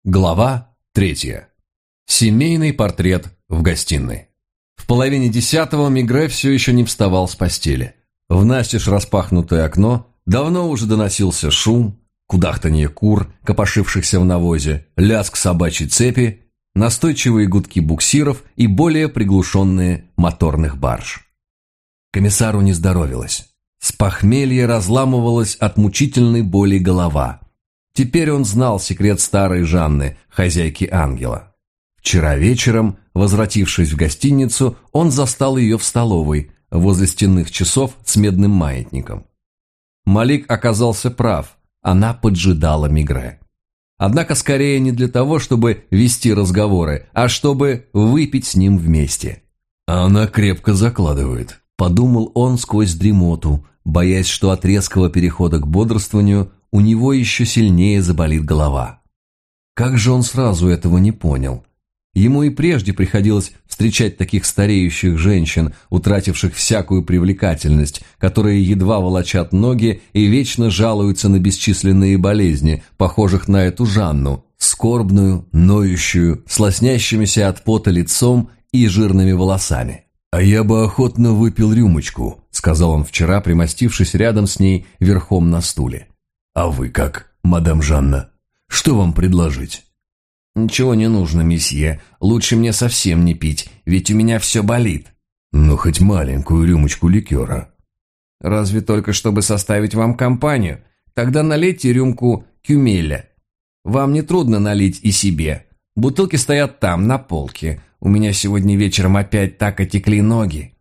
Глава 3. Семейный портрет в гостиной. В половине 10-го Мегре все еще не вставал с постели. В настежь распахнутое окно давно уже доносился шум, кудахтанье кур, копошившихся в навозе, лязг собачьей цепи, настойчивые гудки буксиров и более приглушенные моторных барж. Комиссару не здоровилось. С похмелья разламывалась от мучительной боли голова. Теперь он знал секрет старой Жанны, хозяйки ангела. Вчера вечером, возвратившись в гостиницу, он застал ее в столовой, возле стенных часов с медным маятником. Малик оказался прав, она поджидала Мегре. Однако скорее не для того, чтобы вести разговоры, а чтобы выпить с ним вместе. «Она крепко закладывает», – подумал он сквозь дремоту, боясь, что от резкого перехода к бодрствованию у него еще сильнее заболит голова. Как же он сразу этого не понял? Ему и прежде приходилось встречать таких стареющих женщин, утративших всякую привлекательность, которые едва волочат ноги и вечно жалуются на бесчисленные болезни, похожих на эту Жанну, скорбную, ноющую, с лоснящимися от пота лицом и жирными волосами. «А я бы охотно выпил рюмочку», — сказал он вчера, примостившись рядом с ней верхом на стуле. «А вы как, мадам Жанна? Что вам предложить?» «Ничего не нужно, месье. Лучше мне совсем не пить, ведь у меня все болит». «Ну, хоть маленькую рюмочку ликера». «Разве только чтобы составить вам компанию? Тогда налейте рюмку кюмеля. Вам не трудно налить и себе. Бутылки стоят там, на полке. У меня сегодня вечером опять так отекли ноги».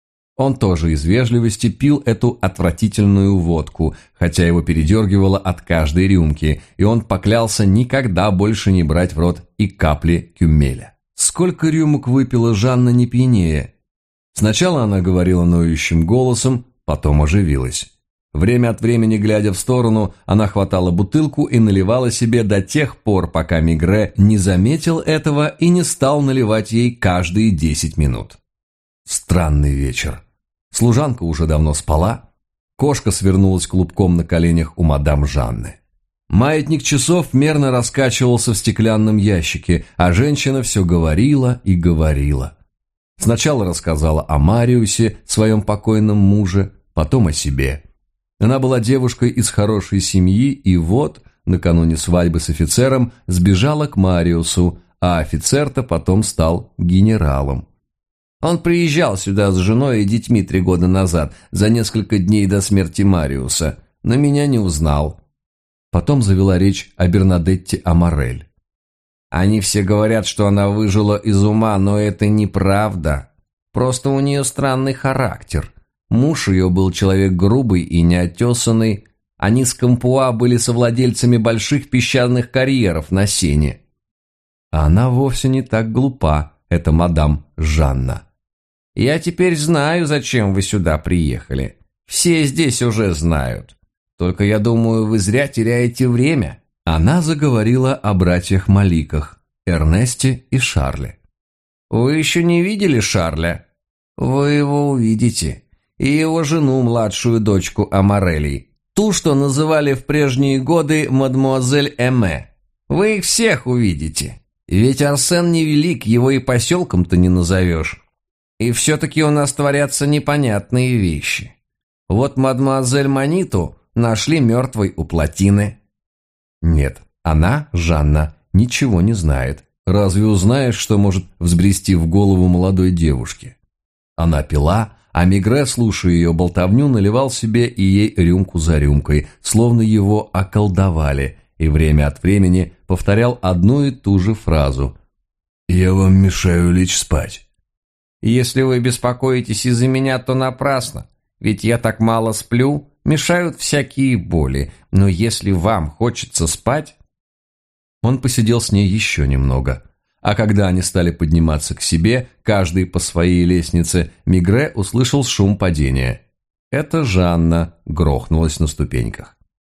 Он тоже из вежливости пил эту отвратительную водку, хотя его передергивало от каждой рюмки, и он поклялся никогда больше не брать в рот и капли кюмеля. Сколько рюмок выпила Жанна не пьянее? Сначала она говорила ноющим голосом, потом оживилась. Время от времени, глядя в сторону, она хватала бутылку и наливала себе до тех пор, пока Мегре не заметил этого и не стал наливать ей каждые 10 минут. Странный вечер. Служанка уже давно спала, кошка свернулась клубком на коленях у мадам Жанны. Маятник часов мерно раскачивался в стеклянном ящике, а женщина все говорила и говорила. Сначала рассказала о Мариусе, своем покойном муже, потом о себе. Она была девушкой из хорошей семьи и вот, накануне свадьбы с офицером, сбежала к Мариусу, а офицер-то потом стал генералом. Он приезжал сюда с женой и детьми 3 года назад, за несколько дней до смерти Мариуса, но меня не узнал. Потом завела речь о Бернадетте Аморель. Они все говорят, что она выжила из ума, но это неправда. Просто у нее странный характер. Муж ее был человек грубый и неотесанный. Они с Кампуа были совладельцами больших песчаных карьеров на Сене. А она вовсе не так глупа, эта мадам Жанна. «Я теперь знаю, зачем вы сюда приехали. Все здесь уже знают. Только, я думаю, вы зря теряете время». Она заговорила о братьях Маликах, Эрнесте и Шарле. «Вы еще не видели Шарля? Вы его увидите. И его жену, младшую дочку Аморелей. Ту, что называли в прежние годы мадемуазель Эме. Вы их всех увидите. Ведь Арсен невелик, его и поселком-то не назовешь. И все-таки у нас творятся непонятные вещи. Вот мадемуазель Маниту нашли мертвой у плотины». Нет, она, Жанна, ничего не знает. Разве узнаешь, что может взбрести в голову молодой девушке? Она пила, а Мегре, слушая ее болтовню, наливал себе и ей рюмку за рюмкой, словно его околдовали, и время от времени повторял одну и ту же фразу. «Я вам мешаю лечь спать». «Если вы беспокоитесь из-за меня, то напрасно, ведь я так мало сплю, мешают всякие боли, но если вам хочется спать...» Он посидел с ней еще немного, а когда они стали подниматься к себе, каждый по своей лестнице, Мегре услышал шум падения. Это Жанна грохнулась на ступеньках.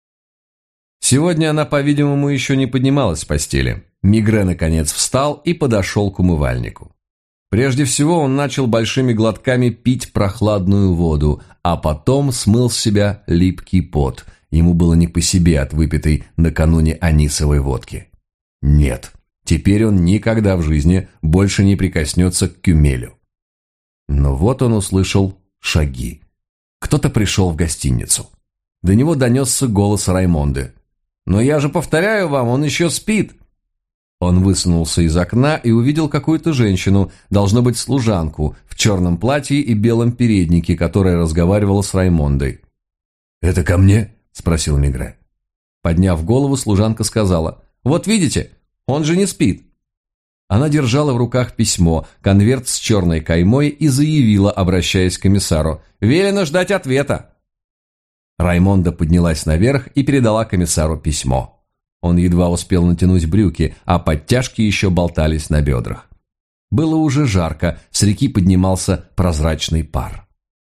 Сегодня она, по-видимому, еще не поднималась с постели. Мегре, наконец, встал и подошел к умывальнику. Прежде всего он начал большими глотками пить прохладную воду, а потом смыл с себя липкий пот. Ему было не по себе от выпитой накануне анисовой водки. Нет, теперь он никогда в жизни больше не прикоснется к Кюмелю. Но вот он услышал шаги. Кто-то пришел в гостиницу. До него донесся голос Раймонды. «Но я же повторяю вам, он еще спит!» Он высунулся из окна и увидел какую-то женщину, должно быть служанку, в черном платье и белом переднике, которая разговаривала с Раймондой. «Это ко мне?» – спросил Мигре. Подняв голову, служанка сказала: «Вот видите, он же не спит». Она держала в руках письмо, конверт с черной каймой и заявила, обращаясь к комиссару: «Велено ждать ответа». Раймонда поднялась наверх и передала комиссару письмо. Он едва успел натянуть брюки, а подтяжки еще болтались на бедрах. Было уже жарко, с реки поднимался прозрачный пар.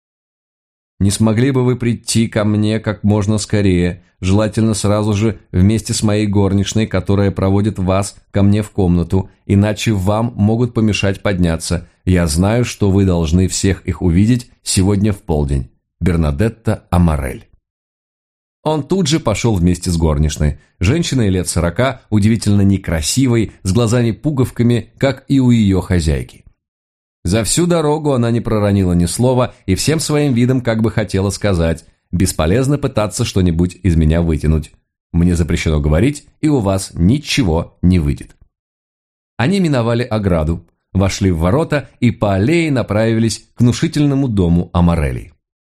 «Не смогли бы вы прийти ко мне как можно скорее, желательно сразу же вместе с моей горничной, которая проводит вас ко мне в комнату, иначе вам могут помешать подняться. Я знаю, что вы должны всех их увидеть сегодня в полдень. Бернадетта Амарель». Он тут же пошел вместе с горничной. Женщиной лет 40, удивительно некрасивой, с глазами-пуговками, как и у ее хозяйки. За всю дорогу она не проронила ни слова и всем своим видом как бы хотела сказать: «Бесполезно пытаться что-нибудь из меня вытянуть. Мне запрещено говорить, и у вас ничего не выйдет». Они миновали ограду, вошли в ворота и по аллее направились к внушительному дому Амарелей.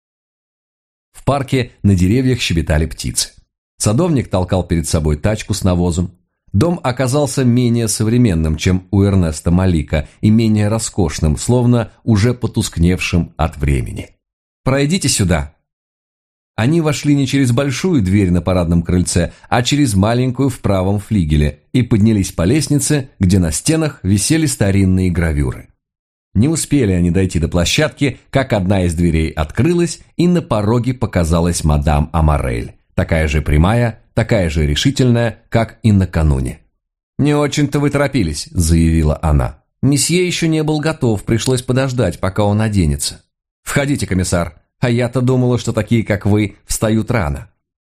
В парке на деревьях щебетали птицы. Садовник толкал перед собой тачку с навозом. Дом оказался менее современным, чем у Эрнеста Малика, и менее роскошным, словно уже потускневшим от времени. «Пройдите сюда». Они вошли не через большую дверь на парадном крыльце, а через маленькую в правом флигеле и поднялись по лестнице, где на стенах висели старинные гравюры. Не успели они дойти до площадки, как одна из дверей открылась, и на пороге показалась мадам Амарель, такая же прямая, такая же решительная, как и накануне. «Не очень-то вы торопились», — заявила она. «Месье еще не был готов, пришлось подождать, пока он оденется. Входите, комиссар, а я-то думала, что такие, как вы, встают рано».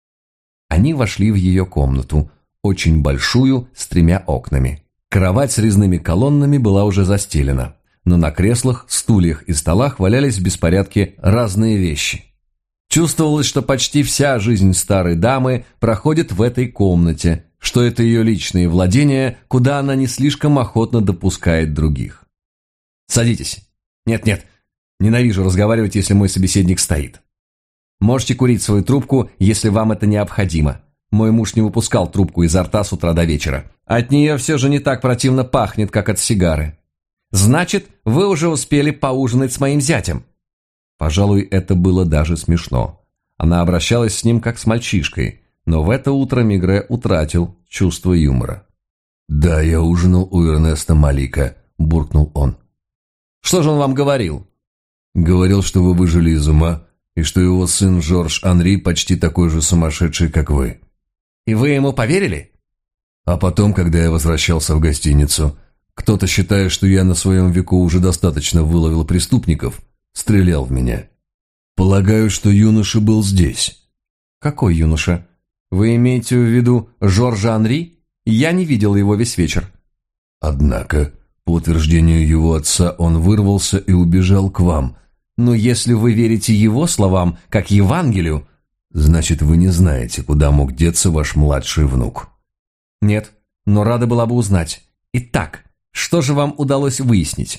Они вошли в ее комнату, очень большую, с 3 окнами. Кровать с резными колоннами была уже застелена, но на креслах, стульях и столах валялись в беспорядке разные вещи. Чувствовалось, что почти вся жизнь старой дамы проходит в этой комнате, что это ее личные владения, куда она не слишком охотно допускает других. «Садитесь». «Нет-нет, ненавижу разговаривать, если мой собеседник стоит. Можете курить свою трубку, если вам это необходимо. Мой муж не выпускал трубку изо рта с утра до вечера. От нее все же не так противно пахнет, как от сигары. Значит, вы уже успели поужинать с моим зятем». Пожалуй, это было даже смешно. Она обращалась с ним как с мальчишкой, но в это утро Мигре утратил чувство юмора. «Да, я ужинал у Эрнеста Малика», – буркнул он. «Что же он вам говорил?» «Говорил, что вы выжили из ума, и что его сын Жорж Анри почти такой же сумасшедший, как вы». «И вы ему поверили?» «А потом, когда я возвращался в гостиницу, кто-то, считая, что я на своем веку уже достаточно выловил преступников, стрелял в меня. Полагаю, что юноша был здесь». «Какой юноша? Вы имеете в виду Жоржа Анри? Я не видел его весь вечер». «Однако, по утверждению его отца, он вырвался и убежал к вам. Но если вы верите его словам, как Евангелию, значит, вы не знаете, куда мог деться ваш младший внук». «Нет, но рада была бы узнать. Итак, что же вам удалось выяснить?»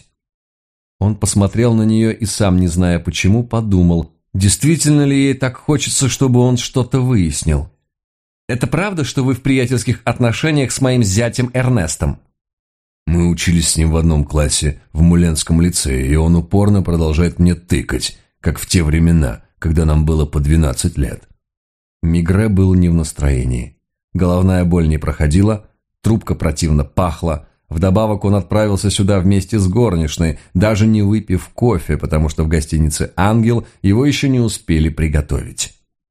Он посмотрел на нее и, сам не зная почему, подумал, действительно ли ей так хочется, чтобы он что-то выяснил. «Это правда, что вы в приятельских отношениях с моим зятем Эрнестом?» «Мы учились с ним в одном классе в Муленском лицее, и он упорно продолжает мне тыкать, как в те времена, когда нам было по 12 лет». Мигре был не в настроении. Головная боль не проходила, трубка противно пахла. Вдобавок он отправился сюда вместе с горничной, даже не выпив кофе, потому что в гостинице «Ангел» его еще не успели приготовить.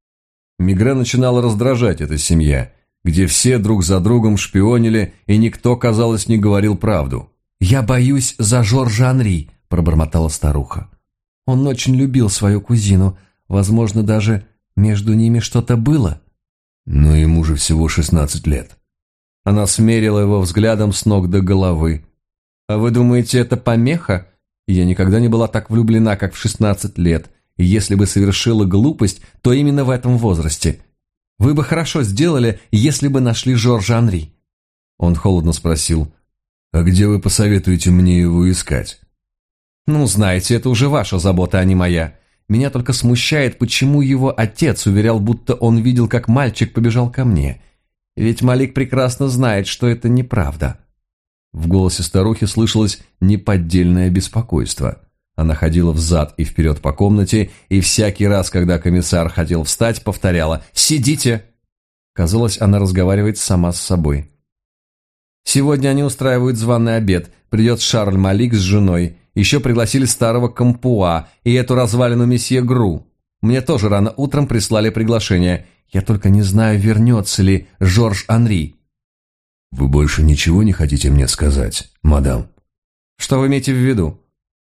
Мигре начинала раздражать эта семья, где все друг за другом шпионили, и никто, казалось, не говорил правду. «Я боюсь за Жоржа Анри», – пробормотала старуха. «Он очень любил свою кузину. Возможно, даже между ними что-то было». «Но ему же всего 16 лет». Она смерила его взглядом с ног до головы. «А вы думаете, это помеха? Я никогда не была так влюблена, как в 16 лет. И если бы совершила глупость, то именно в этом возрасте. Вы бы хорошо сделали, если бы нашли Жоржа Анри». Он холодно спросил: «А где вы посоветуете мне его искать?» «Ну, знаете, это уже ваша забота, а не моя. Меня только смущает, почему его отец уверял, будто он видел, как мальчик побежал ко мне. Ведь Малик прекрасно знает, что это неправда». В голосе старухи слышалось неподдельное беспокойство. Она ходила взад и вперед по комнате, и всякий раз, когда комиссар хотел встать, повторяла: «Сидите!» Казалось, она разговаривает сама с собой. «Сегодня они устраивают званый обед. Придет Шарль Малик с женой. Еще пригласили старого Кампуа и эту развалину месье Гру. Мне тоже рано утром прислали приглашение. Я только не знаю, вернется ли Жорж Анри». «Вы больше ничего не хотите мне сказать, мадам?» «Что вы имеете в виду?»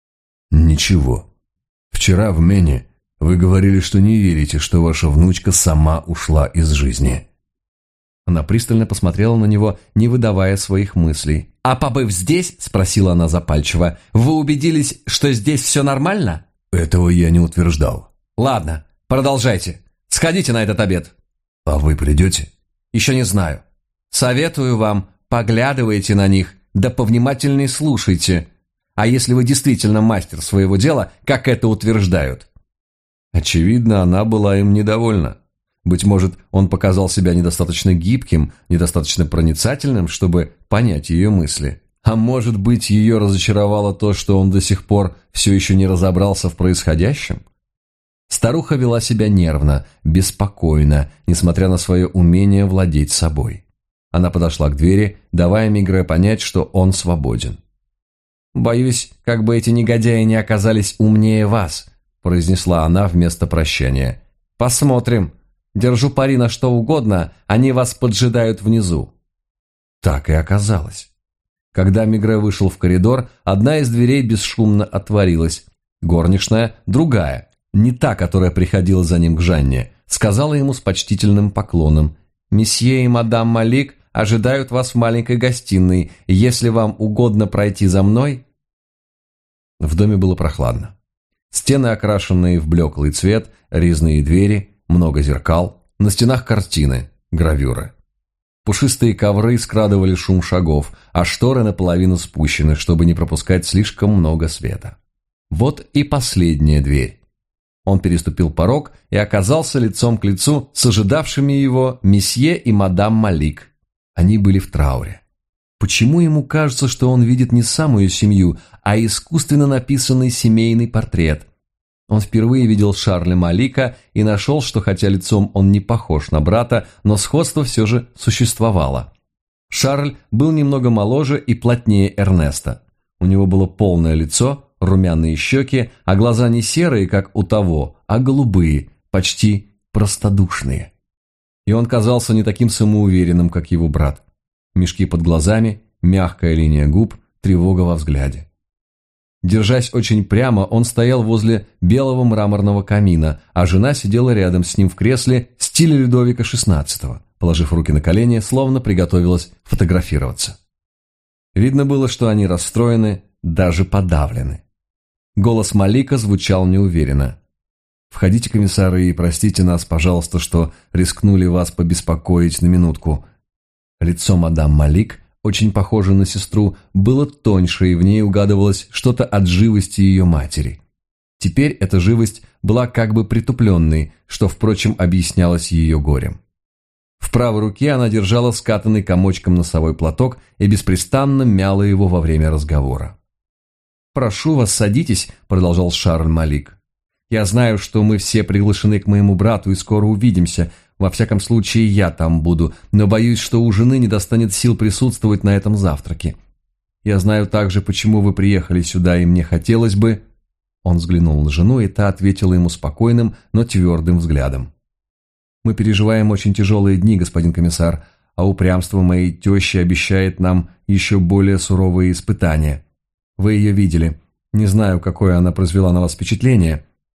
«Ничего. Вчера в Мене вы говорили, что не верите, что ваша внучка сама ушла из жизни». Она пристально посмотрела на него, не выдавая своих мыслей. «А побыв здесь, — спросила она запальчиво, — вы убедились, что здесь все нормально?» «Этого я не утверждал». «Ладно, продолжайте. Сходите на этот обед». «А вы придете?» «Еще не знаю. Советую вам, поглядывайте на них, да повнимательней слушайте. А если вы действительно мастер своего дела, как это утверждают?» Очевидно, она была им недовольна. Быть может, он показал себя недостаточно гибким, недостаточно проницательным, чтобы понять ее мысли. А может быть, ее разочаровало то, что он до сих пор все еще не разобрался в происходящем? Старуха вела себя нервно, беспокойно, несмотря на свое умение владеть собой. Она подошла к двери, давая Мигре понять, что он свободен. «Боюсь, как бы эти негодяи не оказались умнее вас», произнесла она вместо прощания. «Посмотрим. Держу пари на что угодно, они вас поджидают внизу». Так и оказалось. Когда Мигре вышел в коридор, одна из дверей бесшумно отворилась. Горничная, другая, не та, которая приходила за ним к Жанне, сказала ему с почтительным поклоном: «Месье и мадам Малик ожидают вас в маленькой гостиной. Если вам угодно пройти за мной...» В доме было прохладно. Стены, окрашенные в блеклый цвет, резные двери, много зеркал, на стенах картины, гравюры. Пушистые ковры скрадывали шум шагов, а шторы наполовину спущены, чтобы не пропускать слишком много света. Вот и последняя дверь. Он переступил порог и оказался лицом к лицу с ожидавшими его месье и мадам Малик. Они были в трауре. Почему ему кажется, что он видит не самую семью, а искусственно написанный семейный портрет? Он впервые видел Шарля Малика и нашел, что хотя лицом он не похож на брата, но сходство все же существовало. Шарль был немного моложе и плотнее Эрнеста. У него было полное лицо, румяные щеки, а глаза не серые, как у того, а голубые, почти простодушные. И он казался не таким самоуверенным, как его брат. Мешки под глазами, мягкая линия губ, тревога во взгляде. Держась очень прямо, он стоял возле белого мраморного камина, а жена сидела рядом с ним в кресле стиля Людовика XVI, положив руки на колени, словно приготовилась фотографироваться. Видно было, что они расстроены, даже подавлены. Голос Малика звучал неуверенно. «Входите, комиссар, и простите нас, пожалуйста, что рискнули вас побеспокоить на минутку». Лицо мадам Малик, очень похоже на сестру, было тоньше, и в ней угадывалось что-то от живости ее матери. Теперь эта живость была как бы притупленной, что, впрочем, объяснялось ее горем. В правой руке она держала скатанный комочком носовой платок и беспрестанно мяла его во время разговора. «Прошу вас, садитесь», — продолжал Шарль Малик. «Я знаю, что мы все приглашены к моему брату и скоро увидимся. Во всяком случае, я там буду, но боюсь, что у жены не достанет сил присутствовать на этом завтраке. Я знаю также, почему вы приехали сюда, и мне хотелось бы...» Он взглянул на жену, и та ответила ему спокойным, но твердым взглядом. «Мы переживаем очень тяжелые дни, господин комиссар, а упрямство моей тещи обещает нам еще более суровые испытания. Вы ее видели. Не знаю, какое она произвела на вас впечатление».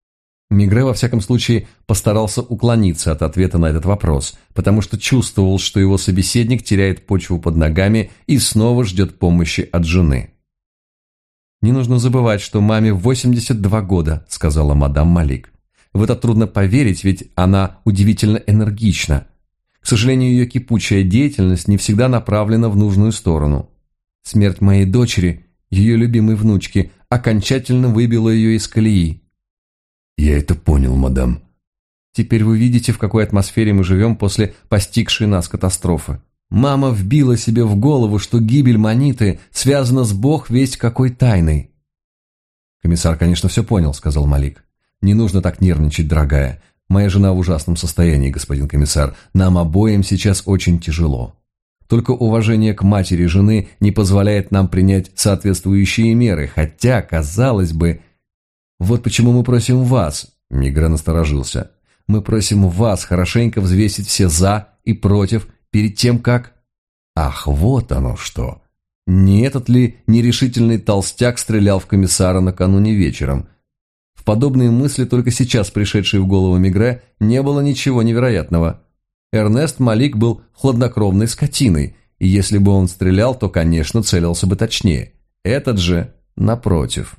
Мигре, во всяком случае, постарался уклониться от ответа на этот вопрос, потому что чувствовал, что его собеседник теряет почву под ногами и снова ждет помощи от жены. «Не нужно забывать, что маме 82 года», — сказала мадам Малик. «В это трудно поверить, ведь она удивительно энергична. К сожалению, ее кипучая деятельность не всегда направлена в нужную сторону. Смерть моей дочери, ее любимой внучки, окончательно выбила ее из колеи». «Я это понял, мадам». «Теперь вы видите, в какой атмосфере мы живем после постигшей нас катастрофы. Мама вбила себе в голову, что гибель Маниты связана с бог весть какой тайной». «Комиссар, конечно, все понял», — сказал Малик. «Не нужно так нервничать, дорогая. Моя жена в ужасном состоянии, господин комиссар. Нам обоим сейчас очень тяжело. Только уважение к матери жены не позволяет нам принять соответствующие меры, хотя, казалось бы... Вот почему мы просим вас», — Мигре насторожился, «мы просим вас хорошенько взвесить все «за» и «против» перед тем, как...» «Ах, вот оно что! Не этот ли нерешительный толстяк стрелял в комиссара накануне вечером?» В подобные мысли, только сейчас пришедшие в голову Мигре, не было ничего невероятного. Эрнест Малик был хладнокровной скотиной, и если бы он стрелял, то, конечно, целился бы точнее. Этот же напротив.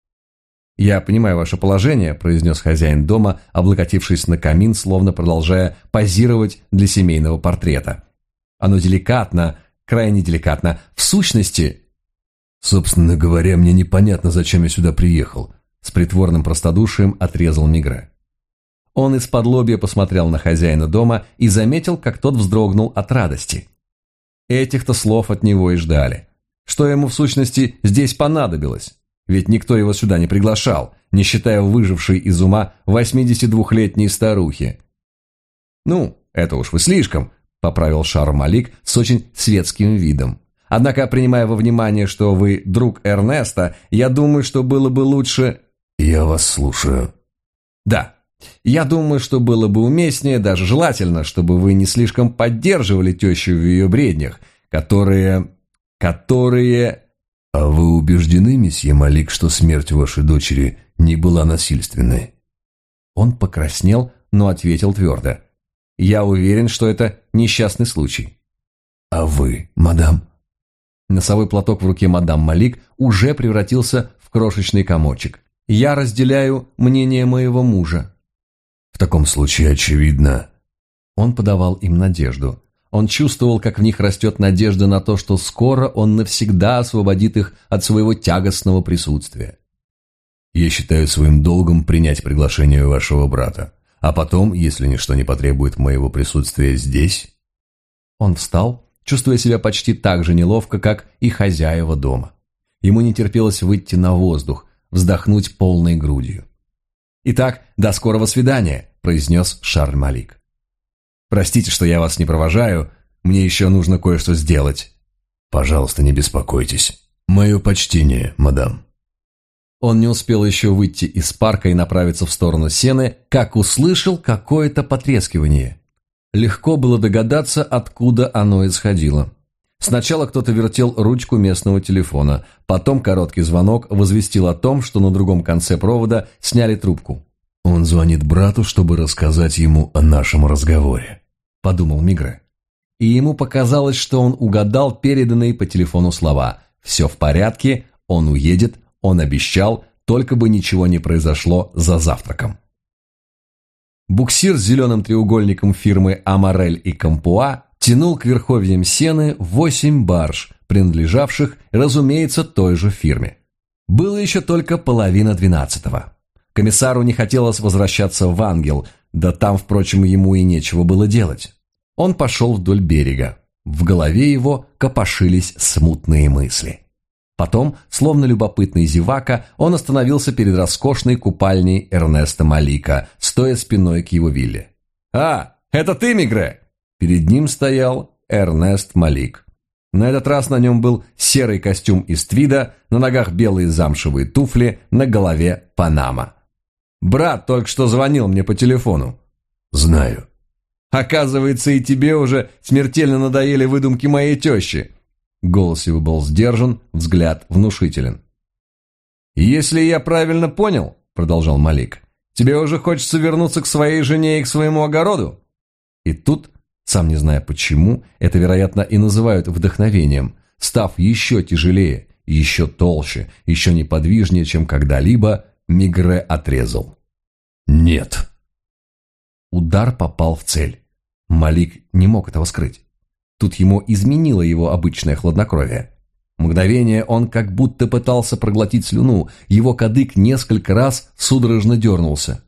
«Я понимаю ваше положение», – произнес хозяин дома, облокотившись на камин, словно продолжая позировать для семейного портрета. «Оно деликатно, крайне деликатно. В сущности...» «Собственно говоря, мне непонятно, зачем я сюда приехал», – с притворным простодушием отрезал Мигре. Он исподлобья посмотрел на хозяина дома и заметил, как тот вздрогнул от радости. Этих-то слов от него и ждали. Что ему в сущности здесь понадобилось? Ведь никто его сюда не приглашал, не считая выжившей из ума 82-летней старухи. «Ну, это уж вы слишком», – поправил Шар Малик с очень светским видом. «Однако, принимая во внимание, что вы друг Эрнеста, я думаю, что было бы лучше...» «Я вас слушаю». «Да, я думаю, что было бы уместнее, даже желательно, чтобы вы не слишком поддерживали тещу в ее бреднях, которые... «А вы убеждены, месье Малик, что смерть вашей дочери не была насильственной?» Он покраснел, но ответил твердо. «Я уверен, что это несчастный случай». «А вы, мадам?» Носовой платок в руке мадам Малик уже превратился в крошечный комочек. «Я разделяю мнение моего мужа». «В таком случае, очевидно...» Он подавал им надежду. Он чувствовал, как в них растет надежда на то, что скоро он навсегда освободит их от своего тягостного присутствия. «Я считаю своим долгом принять приглашение вашего брата, а потом, если ничто не потребует моего присутствия здесь...» Он встал, чувствуя себя почти так же неловко, как и хозяева дома. Ему не терпелось выйти на воздух, вздохнуть полной грудью. «Итак, до скорого свидания», – произнес Шарль Малик. «Простите, что я вас не провожаю, мне еще нужно кое-что сделать». «Пожалуйста, не беспокойтесь. Мое почтение, мадам». Он не успел еще выйти из парка и направиться в сторону Сены, как услышал какое-то потрескивание. Легко было догадаться, откуда оно исходило. Сначала кто-то вертел ручку местного телефона, потом короткий звонок возвестил о том, что на другом конце провода сняли трубку. «Он звонит брату, чтобы рассказать ему о нашем разговоре», – подумал Мигре. И ему показалось, что он угадал переданные по телефону слова. «Все в порядке, он уедет, он обещал, только бы ничего не произошло за завтраком». Буксир с зеленым треугольником фирмы «Амарель и Кампуа» тянул к верховьям Сены 8 барж, принадлежавших, разумеется, той же фирме. Было еще только 11:30. Комиссару не хотелось возвращаться в Ангел, да там, впрочем, ему и нечего было делать. Он пошел вдоль берега. В голове его копошились смутные мысли. Потом, словно любопытный зевака, он остановился перед роскошной купальней Эрнеста Малика, стоя спиной к его вилле. «А, это ты, Мигре?» Перед ним стоял Эрнест Малик. На этот раз на нем был серый костюм из твида, на ногах белые замшевые туфли, на голове панама. «Брат только что звонил мне по телефону». «Знаю». «Оказывается, и тебе уже смертельно надоели выдумки моей тещи». Голос его был сдержан, взгляд внушителен. «Если я правильно понял, — продолжал Малик, — Тебе уже хочется вернуться к своей жене и к своему огороду?» И тут, сам не зная почему, это, вероятно, и называют вдохновением, став еще тяжелее, еще толще, еще неподвижнее, чем когда-либо, Мигре отрезал: «Нет». Удар попал в цель. Малик не мог этого скрыть. Тут ему изменило его обычное хладнокровие. Мгновение он как будто пытался проглотить слюну, его кадык несколько раз судорожно дернулся.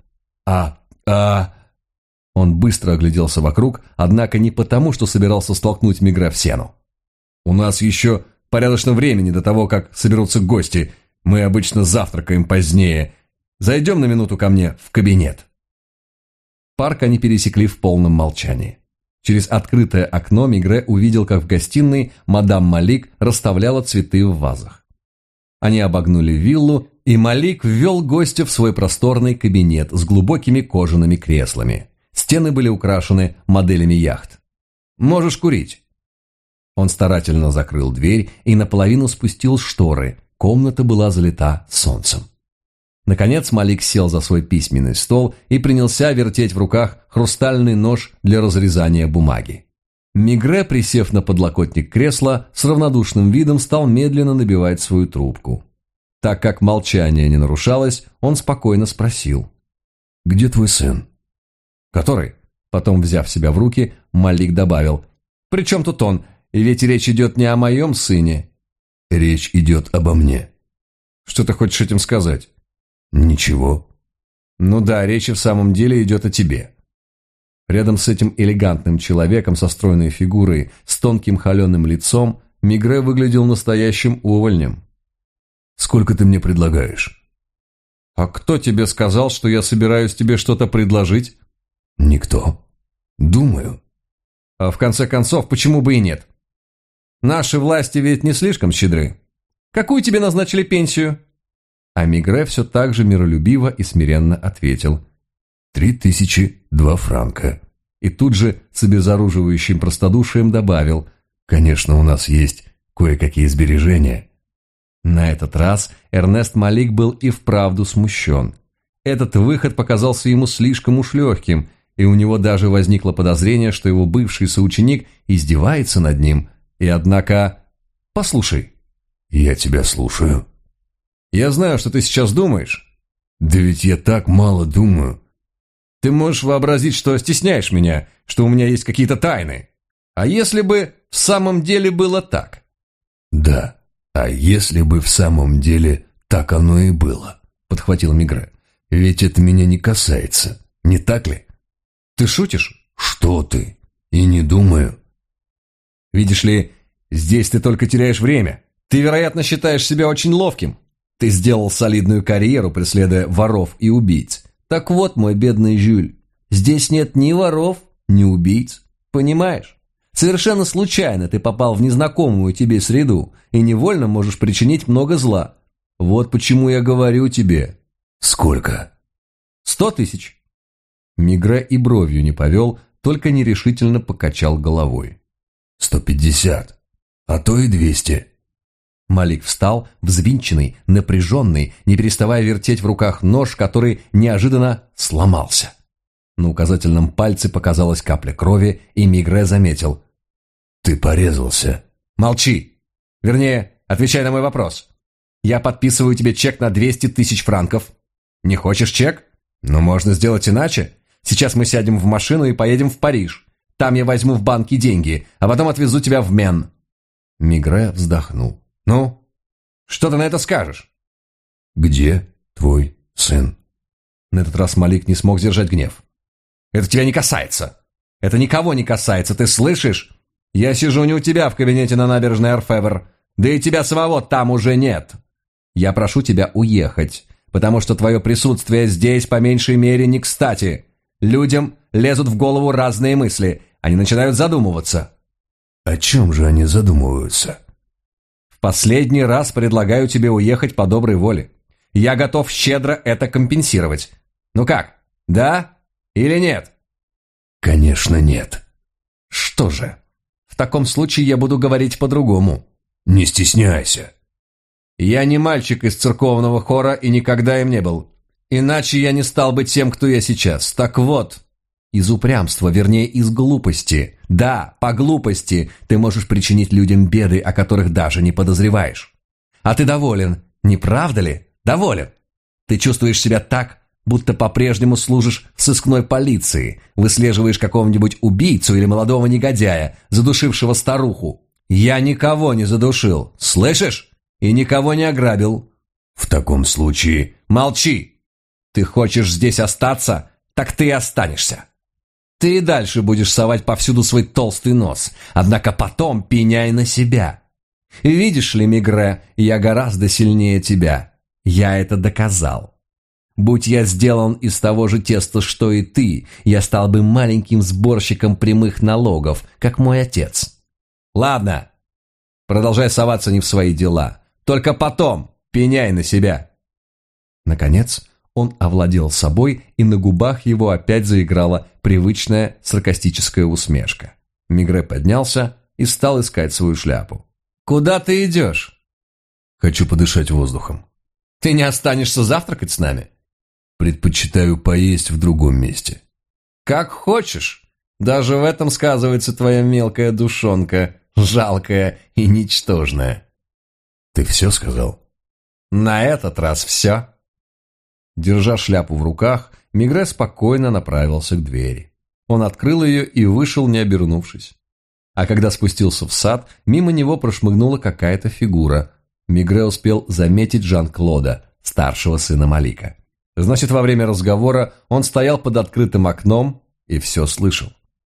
Он быстро огляделся вокруг, однако не потому, что собирался столкнуть Мигре в сену. «У нас еще порядочно времени до того, как соберутся гости. Мы обычно завтракаем позднее. Зайдем на минуту ко мне в кабинет». Парк они пересекли в полном молчании. Через открытое окно Мигре увидел, как в гостиной мадам Малик расставляла цветы в вазах. Они обогнули виллу, и Малик ввел гостя в свой просторный кабинет с глубокими кожаными креслами. Стены были украшены моделями яхт. «Можешь курить». Он старательно закрыл дверь и наполовину спустил шторы. Комната была залита солнцем. Наконец Малик сел за свой письменный стол и принялся вертеть в руках хрустальный нож для разрезания бумаги. Мигре, присев на подлокотник кресла, с равнодушным видом стал медленно набивать свою трубку. Так как молчание не нарушалось, он спокойно спросил: «Где твой сын?» «Который?» Потом, взяв себя в руки, Малик добавил: «При чем тут он? Ведь речь идет не о моем сыне». «Речь идет обо мне». «Что ты хочешь этим сказать?» «Ничего». «Ну да, речь в самом деле идет о тебе». Рядом с этим элегантным человеком со стройной фигурой, с тонким холеным лицом, Мигре выглядел настоящим увольнем. «Сколько ты мне предлагаешь?» «А кто тебе сказал, что я собираюсь тебе что-то предложить?» «Никто. Думаю». «А в конце концов, почему бы и нет? Наши власти ведь не слишком щедры. Какую тебе назначили пенсию?» А Мигре все так же миролюбиво и смиренно ответил: 3002 франка. И тут же с обезоруживающим простодушием добавил: «Конечно, у нас есть кое-какие сбережения». На этот раз Эрнест Малик был и вправду смущен. Этот выход показался ему слишком уж легким, и у него даже возникло подозрение, что его бывший соученик издевается над ним. И однако... «Послушай». «Я тебя слушаю». «Я знаю, что ты сейчас думаешь». «Да ведь я так мало думаю». «Ты можешь вообразить, что стесняешь меня, что у меня есть какие-то тайны. А если бы в самом деле было так?» «Да, а если бы в самом деле так оно и было», — подхватил Мигре. «Ведь это меня не касается, не так ли?» «Ты шутишь?» «Что ты? И не думаю». «Видишь ли, здесь ты только теряешь время. Ты, вероятно, считаешь себя очень ловким. Ты сделал солидную карьеру, преследуя воров и убийц. Так вот, мой бедный Жюль, здесь нет ни воров, ни убийц. Понимаешь? Совершенно случайно ты попал в незнакомую тебе среду и невольно можешь причинить много зла. Вот почему я говорю тебе». «Сколько?» 100 000. Мигре и бровью не повел, только нерешительно покачал головой. 150, а то и 200. Малик встал, взвинченный, напряженный, не переставая вертеть в руках нож, который неожиданно сломался. На указательном пальце показалась капля крови, и Мигре заметил: «Ты порезался». «Молчи! Вернее, отвечай на мой вопрос. Я подписываю тебе чек на 200 000 франков. Не хочешь чек? Но можно сделать иначе. Сейчас мы сядем в машину и поедем в Париж. Там я возьму в банке деньги, а потом отвезу тебя в Мен». Мигре вздохнул. «Ну, что ты на это скажешь?» «Где твой сын?» На этот раз Малик не смог сдержать гнев. «Это тебя не касается. Это никого не касается, ты слышишь? Я сижу не у тебя в кабинете на набережной Орфевр, да и тебя самого там уже нет. Я прошу тебя уехать, потому что твое присутствие здесь по меньшей мере не кстати. Людям лезут в голову разные мысли, они начинают задумываться». «О чем же они задумываются?» «Последний раз предлагаю тебе уехать по доброй воле. Я готов щедро это компенсировать. Ну как, да или нет?» «Конечно, нет». «Что же, в таком случае я буду говорить по-другому». «Не стесняйся». «Я не мальчик из церковного хора и никогда им не был. Иначе я не стал бы тем, кто я сейчас. Так вот, из упрямства, вернее, из глупости. Да, по глупости ты можешь причинить людям беды, о которых даже не подозреваешь. А ты доволен, не правда ли? Доволен. Ты чувствуешь себя так, будто по-прежнему служишь в сыскной полиции, выслеживаешь какого-нибудь убийцу или молодого негодяя, задушившего старуху. Я никого не задушил, слышишь? И никого не ограбил. В таком случае молчи. Ты хочешь здесь остаться? Так ты и останешься. Ты и дальше будешь совать повсюду свой толстый нос, однако потом пеняй на себя. Видишь ли, Мигре, я гораздо сильнее тебя. Я это доказал. Будь я сделан из того же теста, что и ты, я стал бы маленьким сборщиком прямых налогов, как мой отец. Ладно, продолжай соваться не в свои дела. Только потом пеняй на себя. Наконец, он овладел собой, и на губах его опять заиграла привычная саркастическая усмешка. Мигре поднялся и стал искать свою шляпу. «Куда ты идешь?» «Хочу подышать воздухом». «Ты не останешься завтракать с нами?» «Предпочитаю поесть в другом месте». «Как хочешь. Даже в этом сказывается твоя мелкая душонка, жалкая и ничтожная». «Ты все сказал?» «На этот раз все». Держа шляпу в руках, Мигре спокойно направился к двери. Он открыл ее и вышел, не обернувшись. А когда спустился в сад, мимо него прошмыгнула какая-то фигура. Мигре успел заметить Жан-Клода, старшего сына Малика. Значит, во время разговора он стоял под открытым окном и все слышал.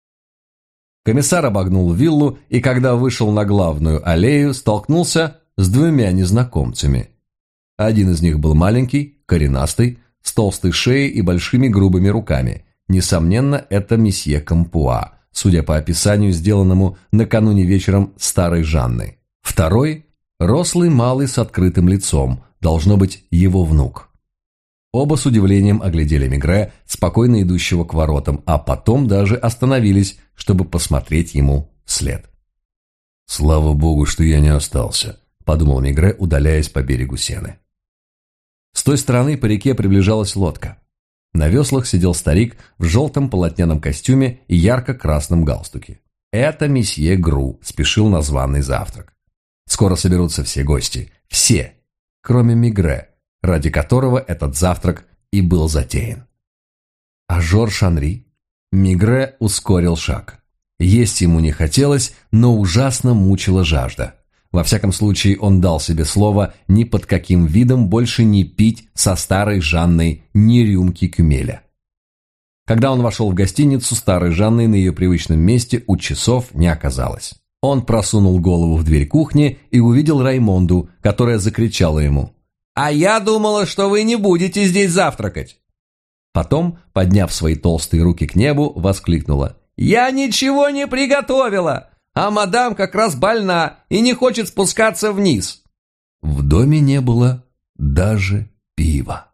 Комиссар обогнул виллу и, когда вышел на главную аллею, столкнулся с двумя незнакомцами. Один из них был маленький, коренастый, с толстой шеей и большими грубыми руками. Несомненно, это месье Кампуа, судя по описанию, сделанному накануне вечером старой Жанны. Второй – рослый малый с открытым лицом, должно быть его внук. Оба с удивлением оглядели Мигре, спокойно идущего к воротам, а потом даже остановились, чтобы посмотреть ему вслед. «Слава богу, что я не остался», – подумал Мигре, удаляясь по берегу Сены. С той стороны по реке приближалась лодка. На веслах сидел старик в желтом полотняном костюме и ярко-красном галстуке. Это месье Гру спешил на званый завтрак. Скоро соберутся все гости, все, кроме Мигре, ради которого этот завтрак и был затеян. А Жорж Анри? Мигре ускорил шаг. Есть ему не хотелось, но ужасно мучила жажда. Во всяком случае, он дал себе слово ни под каким видом больше не пить со старой Жанной ни рюмки кюмеля. Когда он вошел в гостиницу, старой Жанны на ее привычном месте у часов не оказалось. Он просунул голову в дверь кухни и увидел Раймонду, которая закричала ему: «А я думала, что вы не будете здесь завтракать!» Потом, подняв свои толстые руки к небу, воскликнула: «Я ничего не приготовила! А мадам как раз больна и не хочет спускаться вниз». В доме не было даже пива.